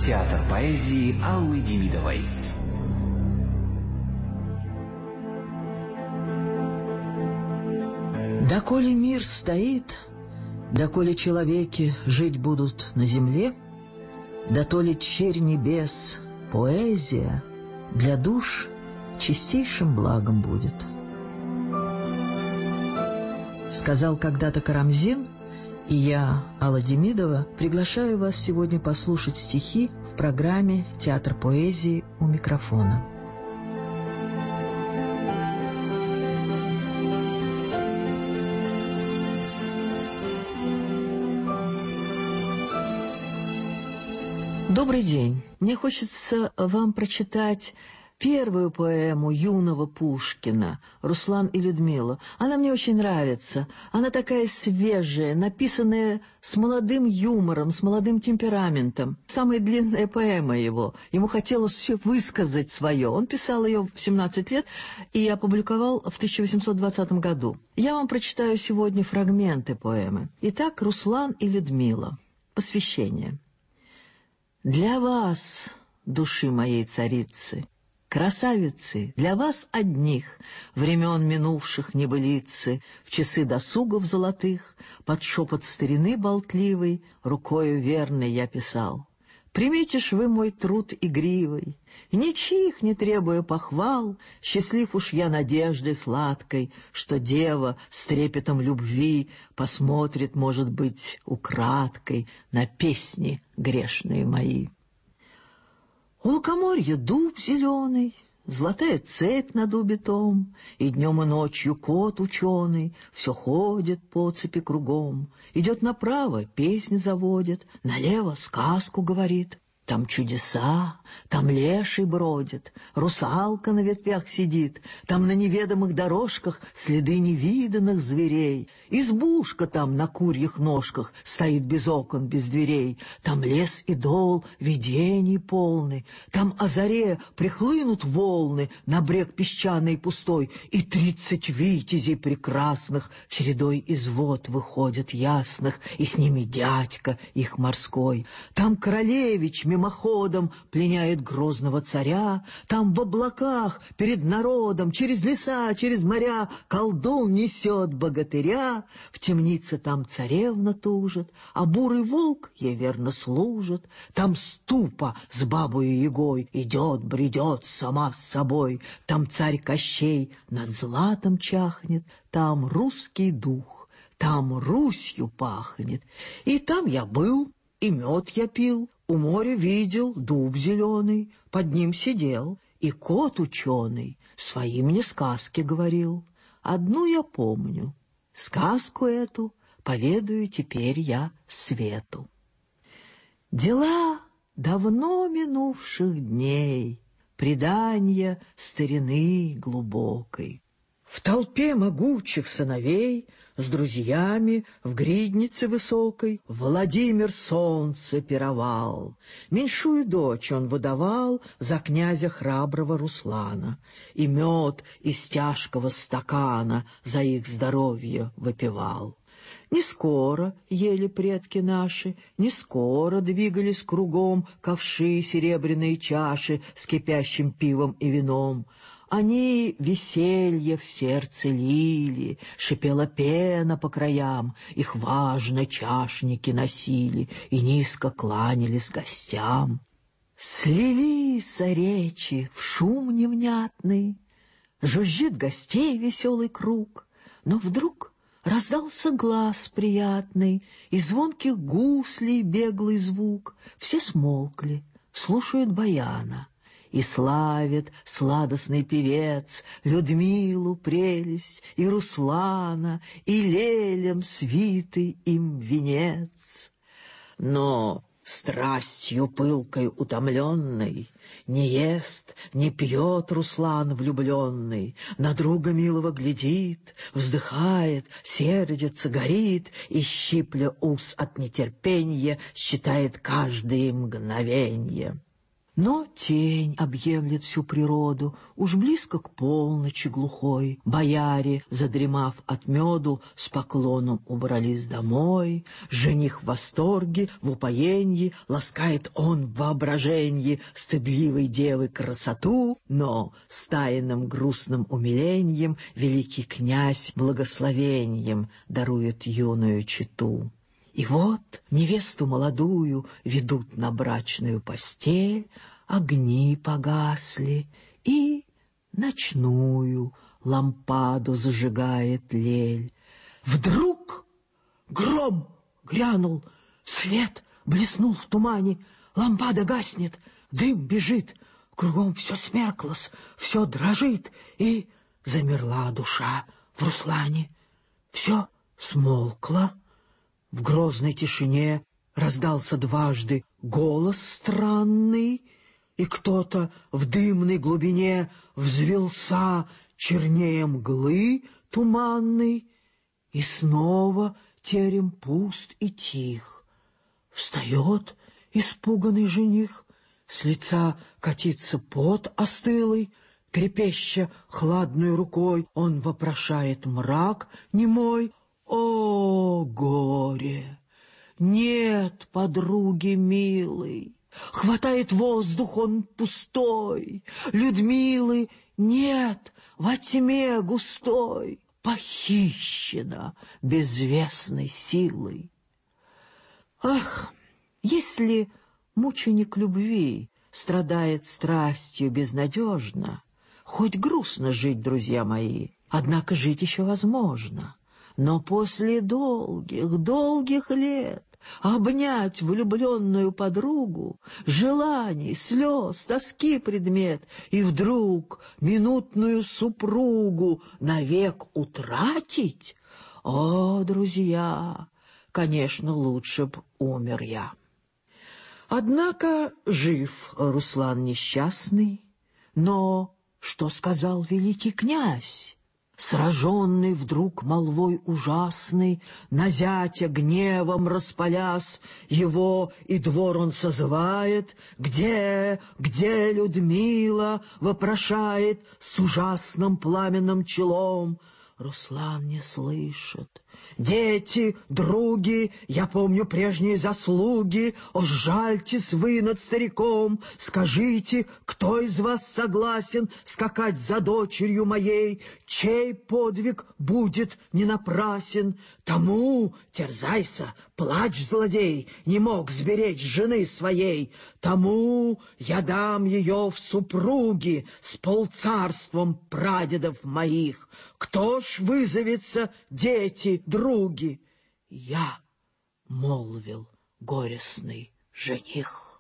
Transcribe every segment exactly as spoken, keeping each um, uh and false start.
Театр поэзии Аллы Демидовой. Доколе мир стоит, доколе человеки жить будут на земле, дотоле черь небес, поэзия для душ чистейшим благом будет. Сказал когда-то Карамзин, и я, Алла Демидова, приглашаю вас сегодня послушать стихи в программе «Театр поэзии» у микрофона. Добрый день. Мне хочется вам прочитать первую поэму юного Пушкина «Руслан и Людмила». Она мне очень нравится. Она такая свежая, написанная с молодым юмором, с молодым темпераментом. Самая длинная поэма его. Ему хотелось все высказать свое. Он писал ее в семнадцать лет и опубликовал в тысяча восемьсот двадцатом году. Я вам прочитаю сегодня фрагменты поэмы. Итак, «Руслан и Людмила». Посвящение. Для вас, души моей царицы, красавицы, для вас одних, времен минувших небылицы, в часы досугов золотых, под шепот старины болтливой, рукою верной я писал. Примите ж вы мой труд игривый, ничьих не требуя похвал, счастлив уж я надеждой сладкой, что дева с трепетом любви посмотрит, может быть, украдкой на песни грешные мои. У лукоморья дуб зеленый, золотая цепь на дубе том, и днем и ночью кот ученый все ходит по цепи кругом, идет направо, песни заводит, налево сказку говорит. Там чудеса, там леший бродит, русалка на ветвях сидит, там на неведомых дорожках следы невиданных зверей, избушка там на курьих ножках стоит без окон, без дверей, там лес и дол видений полны, там о заре прихлынут волны на брег песчаный и пустой, и тридцать витязей прекрасных чередой из вод выходят ясных, и с ними дядька их морской, там королевич мимоходом пленяет грозного царя, там в облаках перед народом через леса, через моря колдун несет богатыря, в темнице там царевна тужит, а бурый волк ей верно служит, там ступа с бабою Ягой идет, бредет сама с собой, там царь Кощей над златом чахнет, там русский дух, там Русью пахнет, и там я был, и мед я пил, у моря видел дуб зеленый, под ним сидел, и кот ученый свои мне сказки говорил. Одну я помню, сказку эту поведаю теперь я свету. Дела давно минувших дней, преданья старины глубокой. В толпе могучих сыновей с друзьями в гриднице высокой Владимир солнце пировал. Меньшую дочь он выдавал за князя храброго Руслана, и мед из тяжкого стакана за их здоровье выпивал. Не скоро ели предки наши, не скоро двигались кругом ковши серебряные чаши с кипящим пивом и вином. Они веселье в сердце лили, шипела пена по краям, их важно чашники носили и низко кланялись гостям. Слились речи в шум невнятный, жужжит гостей веселый круг, но вдруг раздался глас приятный, и звонких гуслей беглый звук. Все смолкли, слушают баяна. И славит сладостный певец Людмилу прелесть и Руслана, и лелем свитый им венец. Но страстью пылкой утомленный не ест, не пьет Руслан влюбленный, на друга милого глядит, вздыхает, сердится, горит, и, щипля ус от нетерпенья, считает каждое мгновенье. Но тень объемлет всю природу, уж близко к полночи глухой. Бояре, задремав от меду, с поклоном убрались домой. Жених в восторге, в упоенье, ласкает он в воображенье стыдливой девы красоту, но с тайным грустным умиленьем великий князь благословеньем дарует юную чету. И вот невесту молодую ведут на брачную постель, огни погасли, и ночную лампаду зажигает лель. Вдруг гром грянул, свет блеснул в тумане, лампада гаснет, дым бежит, кругом все смерклось, все дрожит, и замерла душа в Руслане. Все смолкло. В грозной тишине раздался дважды голос странный, и кто-то в дымной глубине взвелся чернее мглы туманной, и снова терем пуст и тих. Встает испуганный жених, с лица катится пот остылый, трепеща хладной рукой, он вопрошает мрак немой. О, горе! Нет подруги милой, хватает воздух он пустой, Людмилы нет во тьме густой, похищена безвестной силой. Ах, если мученик любви страдает страстью безнадежно, хоть грустно жить, друзья мои, однако жить еще возможно. Но после долгих, долгих лет обнять влюбленную подругу, желаний, слез, тоски предмет, и вдруг минутную супругу навек утратить? О, друзья, конечно, лучше б умер я. Однако жив Руслан несчастный, но что сказал великий князь? Сраженный вдруг молвой ужасный, на зятя гневом распалясь, его и двор он созывает. «Где, где Людмила?» — вопрошает с ужасным пламенным челом. Руслан не слышит. «Дети, други, я помню прежние заслуги, о, жальтесь вы над стариком, скажите, кто из вас согласен скакать за дочерью моей, чей подвиг будет не напрасен? Тому терзайся, плачь, злодей, не мог сберечь жены своей, тому я дам ее в супруги с полцарством прадедов моих. Кто ж вызовется, дети, други?» «Я», — молвил горестный жених.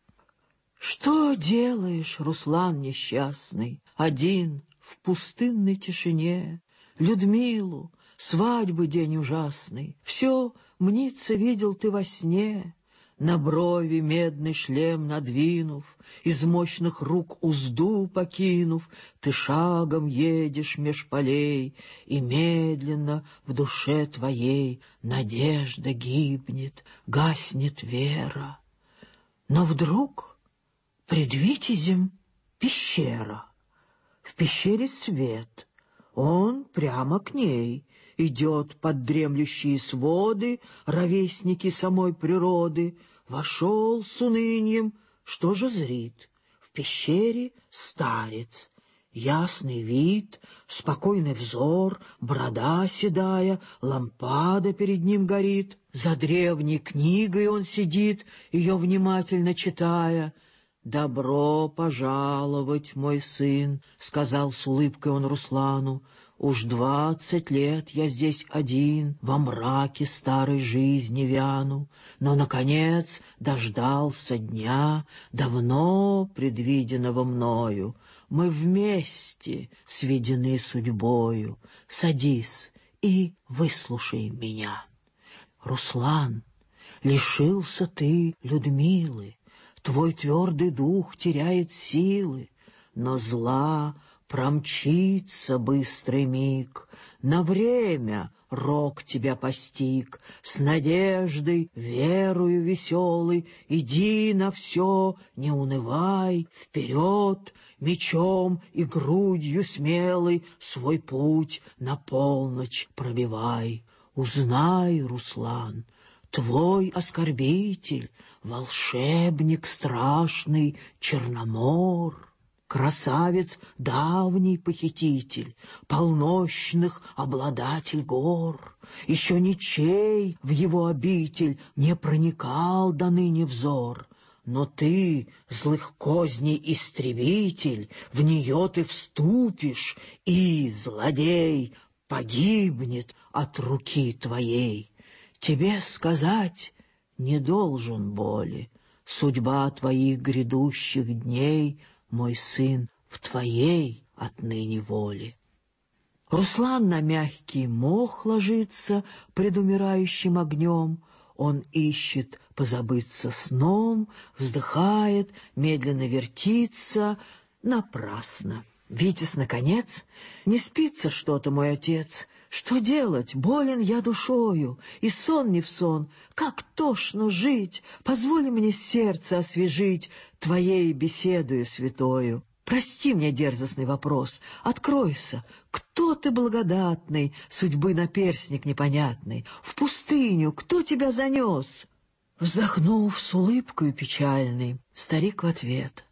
Что делаешь, Руслан несчастный, один в пустынной тишине? Людмилу, свадьбы день ужасный, все, мнится, видел ты во сне. На брови медный шлем надвинув, из мощных рук узду покинув, ты шагом едешь меж полей, и медленно в душе твоей надежда гибнет, гаснет вера. Но вдруг пред витязем пещера, в пещере свет, он прямо к ней идет под дремлющие своды, ровесники самой природы. Вошел с унынием, что же зрит? В пещере старец, ясный вид, спокойный взор, борода седая, лампада перед ним горит. За древней книгой он сидит, ее внимательно читая. «Добро пожаловать, мой сын», — сказал с улыбкой он Руслану. «Уж двадцать лет я здесь один, во мраке старой жизни вяну, но, наконец, дождался дня, давно предвиденного мною. Мы вместе сведены судьбою. Садись и выслушай меня. Руслан, лишился ты Людмилы, твой твердый дух теряет силы, но зла промчится быстрый миг, на время рок тебя постиг, с надеждой, верою веселой, иди на все, не унывай, вперед, мечом и грудью смелой свой путь на полночь пробивай. Узнай, Руслан, твой оскорбитель, волшебник страшный Черномор, красавец давний похититель, полночных обладатель гор. Еще ничей в его обитель не проникал до ныне взор, но ты, злых козней истребитель, в нее ты вступишь, и злодей погибнет от руки твоей. Тебе сказать не должен боли, судьба твоих грядущих дней, мой сын, в твоей отныне воле. Руслан на мягкий мох ложится пред умирающим огнем, он ищет позабыться сном, вздыхает, медленно вертится, напрасно. Витязь, наконец, не спится что-то, мой отец. Что делать? Болен я душою, и сон не в сон. Как тошно жить! Позволь мне сердце освежить твоей беседою святою. Прости мне дерзостный вопрос, откройся. Кто ты благодатный, судьбы наперстник непонятный? В пустыню кто тебя занес? Вздохнув с улыбкою печальной, старик в ответ: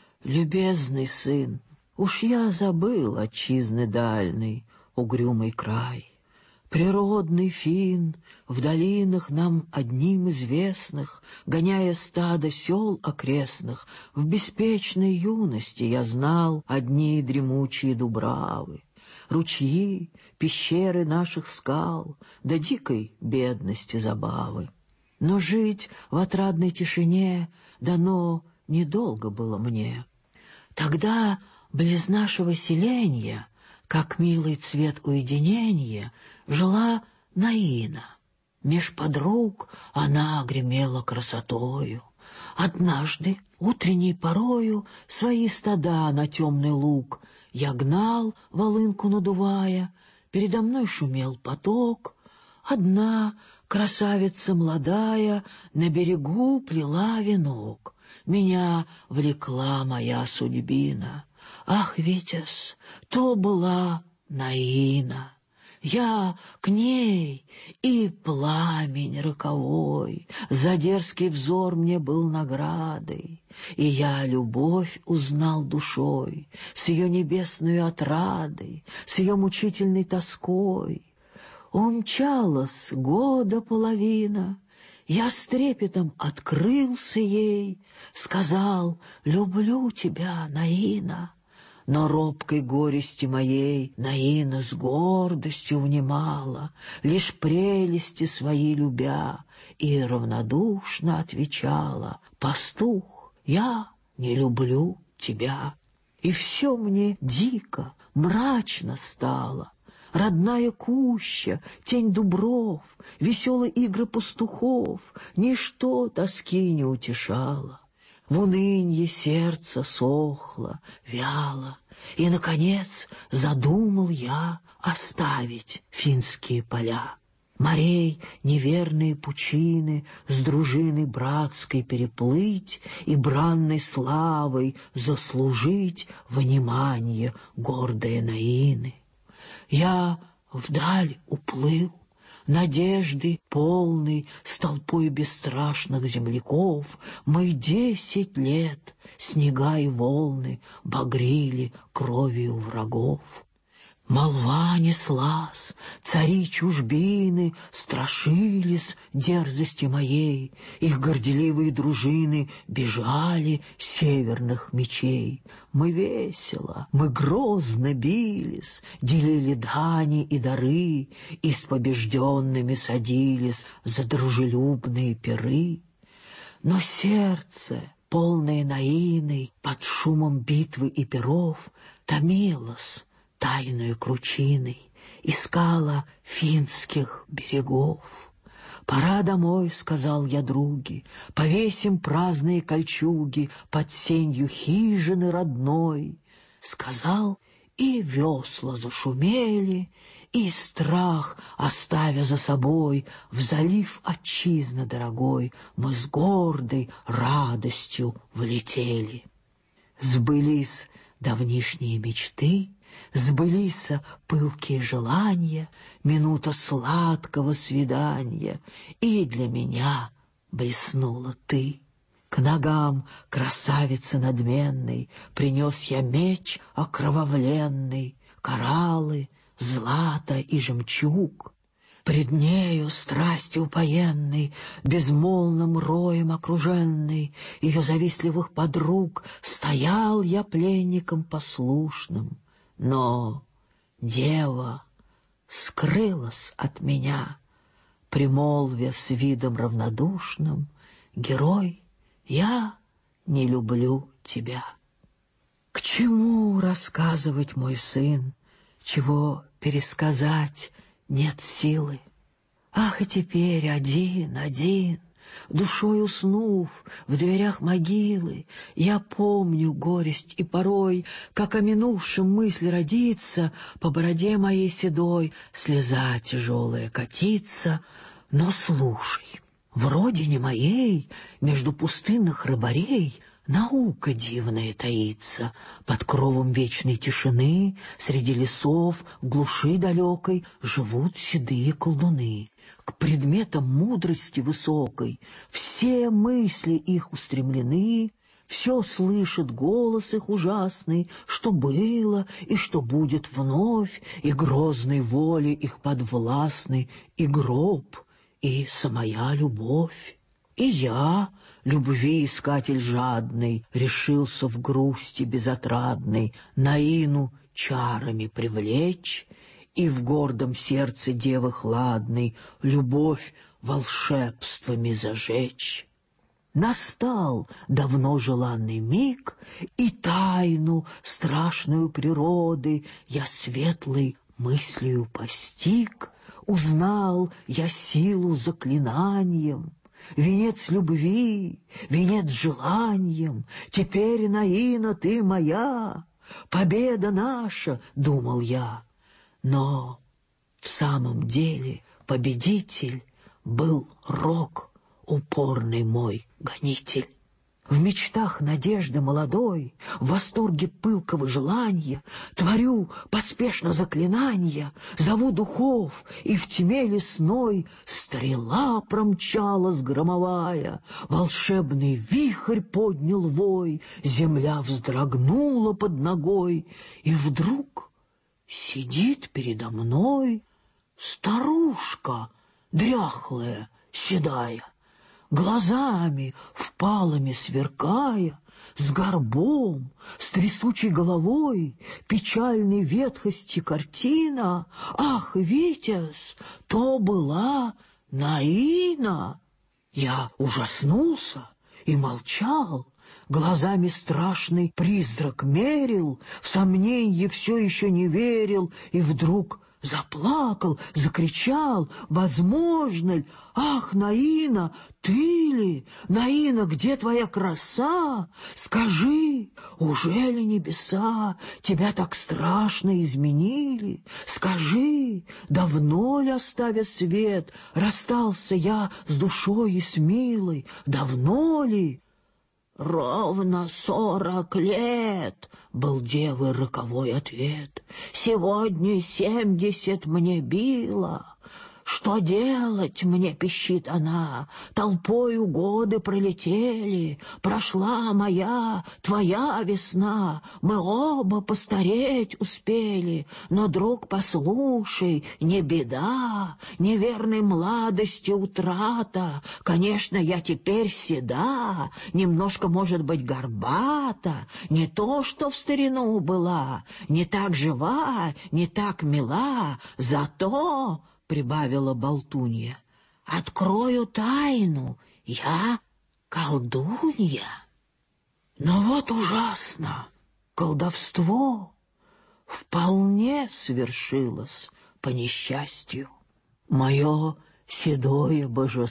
любезный сын, уж я забыл отчизны дальной, угрюмый край. Природный Фин, в долинах нам одним известных, гоняя стадо сел окрестных, в беспечной юности я знал одни дремучие дубравы, ручьи, пещеры наших скал, да дикой бедности забавы. Но жить в отрадной тишине дано недолго было мне. Тогда близ нашего селенья, как милый цвет уединения, жила Наина. Меж подруг она гремела красотою. Однажды, утренней порою, свои стада на темный луг я гнал, волынку надувая, передо мной шумел поток. Одна красавица молодая на берегу плела венок. Меня влекла моя судьбина. Ах, Витязь, то была Наина. Я к ней, и пламень роковой за дерзкий взор мне был наградой, и я любовь узнал душой, с ее небесной отрадой, с ее мучительной тоской. Умчалась года половина, я с трепетом открылся ей, сказал: люблю тебя, Наина. Но робкой горести моей Наина с гордостью внимала, лишь прелести свои любя, и равнодушно отвечала: пастух, я не люблю тебя. И все мне дико, мрачно стало. Родная куща, тень дубров, веселые игры пастухов, ничто тоски не утешало. В унынье сердце сохло, вяло, и, наконец, задумал я оставить финские поля. Морей неверные пучины с дружиной братской переплыть и бранной славой заслужить внимание гордой Наины. Я вдаль уплыл, надежды полный, с толпой бесстрашных земляков. Мы десять лет снега и волны багрили кровью врагов. Молва неслась, цари чужбины страшились дерзости моей, их горделивые дружины бежали с северных мечей. Мы весело, мы грозно бились, делили дани и дары, и с побежденными садились за дружелюбные пиры. Но сердце, полное Наины, под шумом битвы и перов, томилось тайною кручиной, искала финских берегов. «Пора домой», — сказал я други, — «повесим праздные кольчуги под сенью хижины родной». Сказал И весла зашумели, и страх, оставя за собой, в залив отчизны дорогой, мы с гордой радостью влетели. Сбылись давнишние мечты, сбылись пылкие желания, минута сладкого свидания, и для меня блеснула ты. К ногам красавицы надменной принес я меч окровавленный, кораллы, злато и жемчуг. Пред нею страсти упоенной, безмолвным роем окруженный, ее завистливых подруг, стоял я пленником послушным. Но дева скрылась от меня, примолвя с видом равнодушным: герой, я не люблю тебя. К чему рассказывать, мой сын, чего пересказать нет силы? Ах, и теперь один, один, душой уснув в дверях могилы, я помню горесть и порой, как о минувшем мысль родится, по бороде моей седой слеза тяжелая катится. Но слушай, в родине моей, между пустынных рыбарей, наука дивная таится. Под кровом вечной тишины, среди лесов, в глуши далекой, живут седые колдуны. К предметам мудрости высокой все мысли их устремлены, все слышит голос их ужасный, что было и что будет вновь, и грозной воле их подвластный, и гроб, и самая любовь. И я, любви искатель жадный, решился в грусти безотрадной Наину чарами привлечь и в гордом сердце девы хладной любовь волшебствами зажечь. Настал давно желанный миг, и тайну страшную природы я светлой мыслью постиг. Узнал я силу заклинанием, венец любви, венец желанием. Теперь, Наина, ты моя, победа наша, думал я. Но в самом деле победитель был Рок, упорный мой гонитель. В мечтах надежды молодой, в восторге пылкого желания, творю поспешно заклинания, зову духов, и в тьме лесной стрела промчалась громовая, волшебный вихрь поднял вой, земля вздрогнула под ногой, и вдруг сидит передо мной старушка дряхлая, седая, глазами впалыми сверкая, с горбом, с трясучей головой, печальной ветхости картина. Ах, Витязь, то была Наина! Я ужаснулся и молчал, глазами страшный призрак мерил, в сомненье все еще не верил, и вдруг заплакал, закричал: возможно ли? Ах, Наина, ты ли? Наина, где твоя краса? Скажи, ужели небеса тебя так страшно изменили? Скажи, давно ли, оставя свет, расстался я с душой и с милой? Давно ли? «Ровно сорок лет», — был девы роковой ответ. «Сегодня семьдесят мне било. Что делать мне, пищит она, толпою годы пролетели, прошла моя, твоя весна, мы оба постареть успели, но, друг, послушай, не беда, неверной молодости утрата, конечно, я теперь седа, немножко, может быть, горбата, не то, что в старину была, не так жива, не так мила, зато... — прибавила болтунья, — открою тайну, я колдунья. Но вот ужасно, колдовство вполне свершилось по несчастью. Мое седое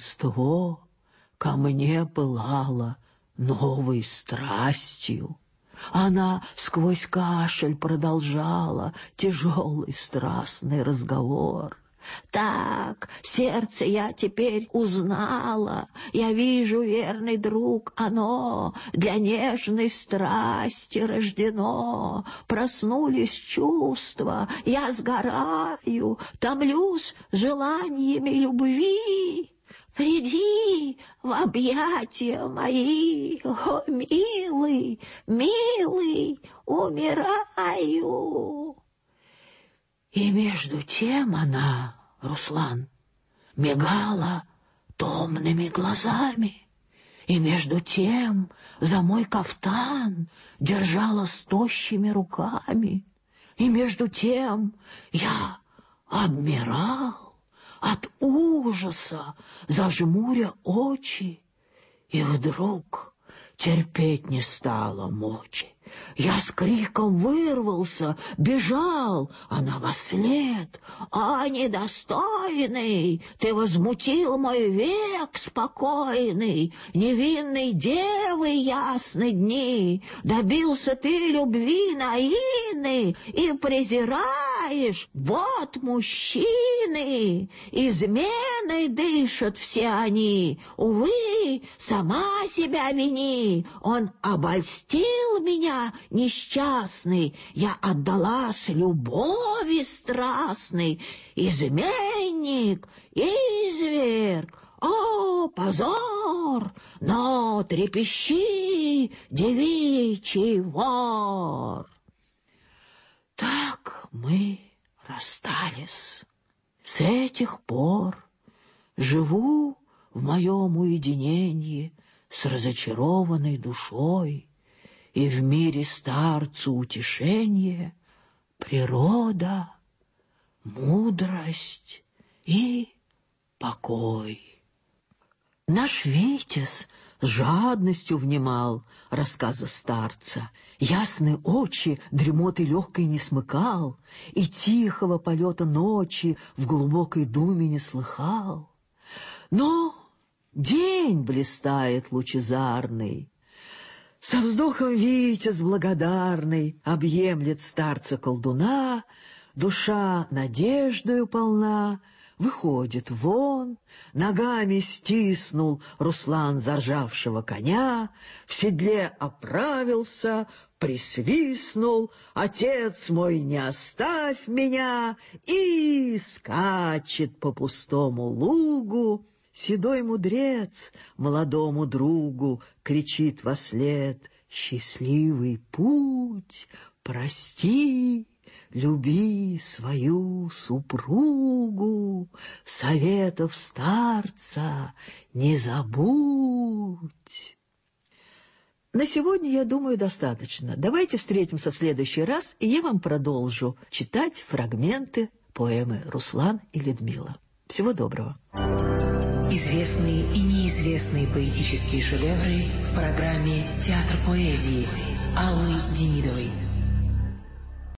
божество ко мне пылало новой страстью. Она сквозь кашель продолжала тяжелый страстный разговор. Так, сердце я теперь узнала, я вижу, верный друг, оно для нежной страсти рождено. Проснулись чувства, я сгораю, томлюсь желаниями любви. Приди в объятия мои, о, милый, милый, умираю. И между тем она, Руслан, мигала томными глазами, и между тем за мой кафтан держала с тощими руками, и между тем я обмирал от ужаса, зажмуря очи, и вдруг терпеть не стало мочи. Я с криком вырвался, бежал, она вослед. «А, недостойный, ты возмутил мой век спокойный, невинной девы ясны дни, добился ты любви наивной и презираешь, вот мужчины, изменой дышат все они, увы, сама себя вини, он обольстил меня, несчастный, я отдалась любови страстной, изменник, изверг, о, позор, но трепещи, девичий вор. Так мы расстались. С этих пор живу в моем уединении с разочарованной душой, и в мире старцу утешение, природа, мудрость и покой. Наш Витязь с жадностью внимал рассказа старца, ясные очи дремоты легкой не смыкал, и тихого полета ночи в глубокой думе не слыхал. Но день блистает лучезарный, со вздохом Витязь благодарный объемлет старца-колдуна, душа надеждою полна, выходит вон, ногами стиснул Руслан заржавшего коня, в седле оправился, присвистнул: «Отец мой, не оставь меня!» и скачет по пустому лугу. Седой мудрец молодому другу кричит вослед: «Счастливый путь, прости, люби свою супругу, советов старца не забудь». На сегодня, я думаю, достаточно. Давайте встретимся в следующий раз, и я вам продолжу читать фрагменты поэмы «Руслан и Людмила». Всего доброго. Известные и неизвестные поэтические шедевры в программе «Театр поэзии» Аллы Демидовой.